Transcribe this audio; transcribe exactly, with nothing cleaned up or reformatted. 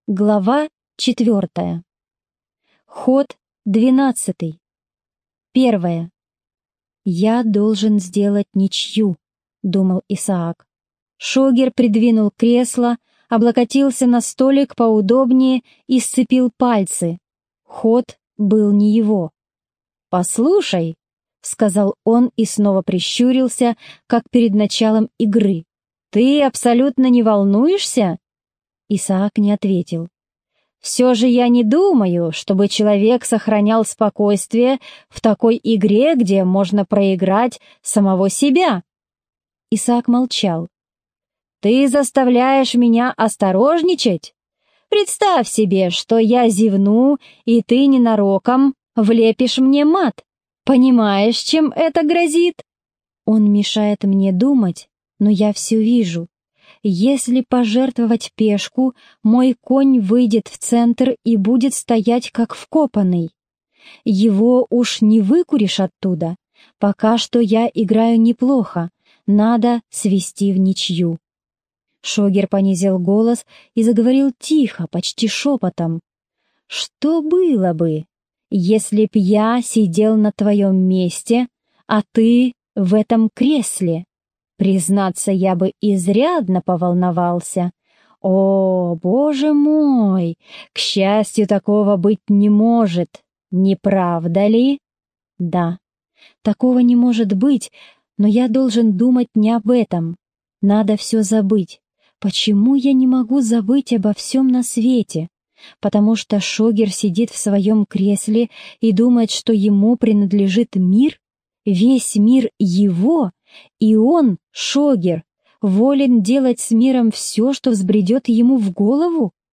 Глава четвертая. Ход двенадцатый. Первое. «Я должен сделать ничью», — думал Исаак. Шогер придвинул кресло, облокотился на столик поудобнее и сцепил пальцы. Ход был не его. «Послушай», — сказал он и снова прищурился, как перед началом игры. «Ты абсолютно не волнуешься?» Исаак не ответил. «Все же я не думаю, чтобы человек сохранял спокойствие в такой игре, где можно проиграть самого себя». Исаак молчал. «Ты заставляешь меня осторожничать? Представь себе, что я зевну, и ты ненароком влепишь мне мат. Понимаешь, чем это грозит?» Он мешает мне думать, но я все вижу. Если пожертвовать пешку, мой конь выйдет в центр и будет стоять как вкопанный. Его уж не выкуришь оттуда. Пока что я играю неплохо. Надо свести в ничью. Шогер понизил голос и заговорил тихо, почти шепотом. «Что было бы, если б я сидел на твоем месте, а ты в этом кресле? Признаться, я бы изрядно поволновался. О, боже мой! К счастью, такого быть не может, не правда ли?» «Да, такого не может быть, но я должен думать не об этом. Надо все забыть. Почему я не могу забыть обо всем на свете? Потому что Шогер сидит в своем кресле и думает, что ему принадлежит мир? Весь мир его, и он, Шогер, волен делать с миром все, что взбредет ему в голову?